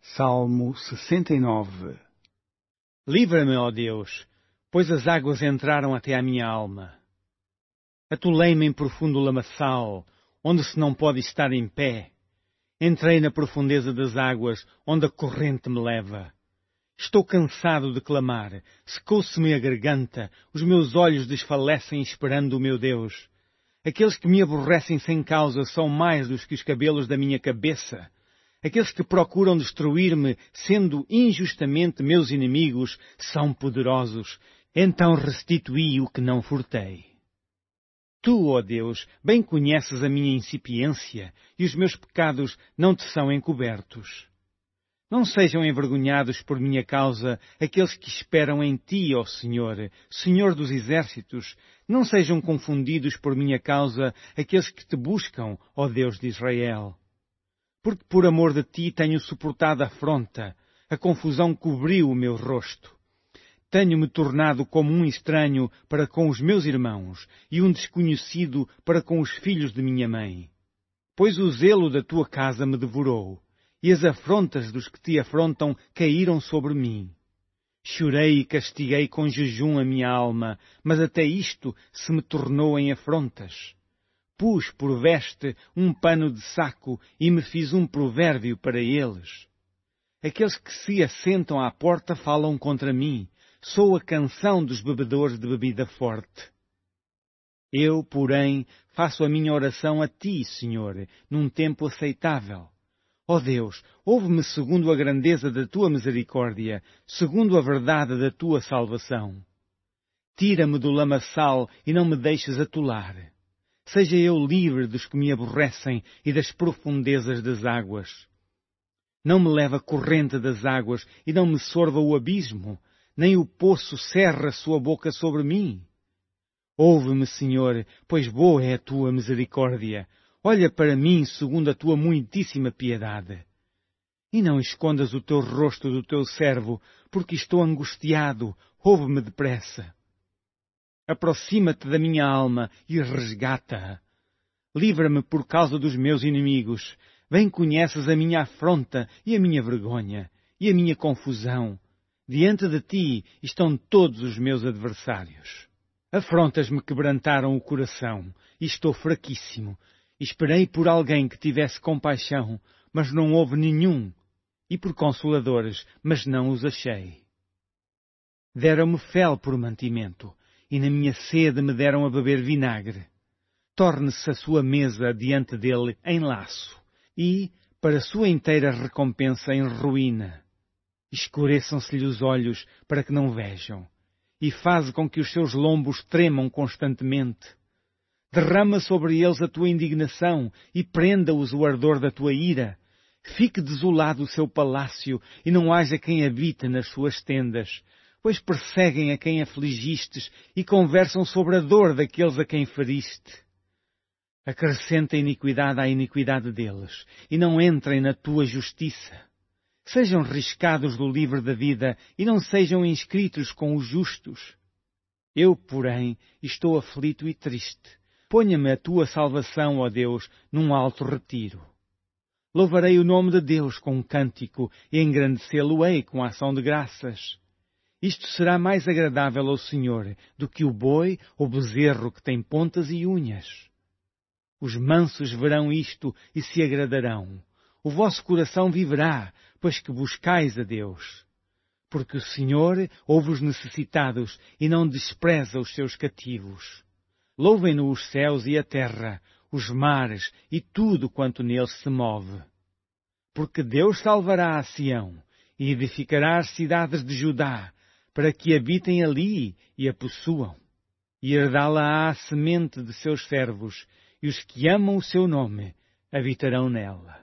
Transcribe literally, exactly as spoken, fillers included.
Salmo sessenta e nove. Livra-me, ó Deus, pois as águas entraram até à minha alma. Atolei-me em profundo lamaçal, onde se não pode estar em pé. Entrei na profundeza das águas, onde a corrente me leva. Estou cansado de clamar, secou-se-me a garganta, os meus olhos desfalecem esperando o meu Deus. Aqueles que me aborrecem sem causa são mais dos que os cabelos da minha cabeça. Aqueles que procuram destruir-me, sendo injustamente meus inimigos, são poderosos. Então restituí o que não furtei. Tu, ó Deus, bem conheces a minha incipiência, e os meus pecados não te são encobertos. Não sejam envergonhados por minha causa aqueles que esperam em ti, ó Senhor, Senhor dos exércitos. Não sejam confundidos por minha causa aqueles que te buscam, ó Deus de Israel. Porque por amor de ti tenho suportado a afronta, a confusão cobriu o meu rosto. Tenho-me tornado como um estranho para com os meus irmãos e um desconhecido para com os filhos de minha mãe. Pois o zelo da tua casa me devorou, e as afrontas dos que te afrontam caíram sobre mim. Chorei e castiguei com jejum a minha alma, mas até isto se me tornou em afrontas. Pus por veste um pano de saco e me fiz um provérbio para eles. Aqueles que se assentam à porta falam contra mim. Sou a canção dos bebedores de bebida forte. Eu, porém, faço a minha oração a ti, Senhor, num tempo aceitável. Ó Deus, ouve-me segundo a grandeza da tua misericórdia, segundo a verdade da tua salvação. Tira-me do lamaçal e não me deixes atolar. Seja eu livre dos que me aborrecem e das profundezas das águas. Não me leve a corrente das águas e não me sorva o abismo, nem o poço cerra sua boca sobre mim. Ouve-me, Senhor, pois boa é a tua misericórdia. Olha para mim segundo a tua muitíssima piedade. E não escondas o teu rosto do teu servo, porque estou angustiado. Ouve-me depressa. Aproxima-te da minha alma e resgata-a. Livra-me por causa dos meus inimigos. Bem conheces a minha afronta e a minha vergonha e a minha confusão. Diante de ti estão todos os meus adversários. Afrontas me quebrantaram o coração e estou fraquíssimo. Esperei por alguém que tivesse compaixão, mas não houve nenhum, e por consoladores, mas não os achei. Deram-me fel por mantimento, e na minha sede me deram a beber vinagre. Torne-se a sua mesa diante dele em laço, e, para sua inteira recompensa, em ruína. Escureçam-se-lhe os olhos para que não vejam, e faz com que os seus lombos tremam constantemente. Derrama sobre eles a tua indignação e prenda-os o ardor da tua ira. Fique desolado o seu palácio e não haja quem habite nas suas tendas, pois perseguem a quem afligistes e conversam sobre a dor daqueles a quem feriste. Acrescenta iniquidade à iniquidade deles e não entrem na tua justiça. Sejam riscados do livro da vida e não sejam inscritos com os justos. Eu, porém, estou aflito e triste. Ponha-me a tua salvação, ó Deus, num alto retiro. Louvarei o nome de Deus com um cântico e engrandecê-lo-ei com ação de graças. Isto será mais agradável ao Senhor do que o boi ou bezerro que tem pontas e unhas. Os mansos verão isto e se agradarão. O vosso coração viverá, pois que buscais a Deus. Porque o Senhor ouve os necessitados e não despreza os seus cativos. Louvem-no os céus e a terra, os mares e tudo quanto neles se move. Porque Deus salvará a Sião e edificará as cidades de Judá, para que habitem ali e a possuam. E herdá-la-á a semente de seus servos, e os que amam o seu nome habitarão nela.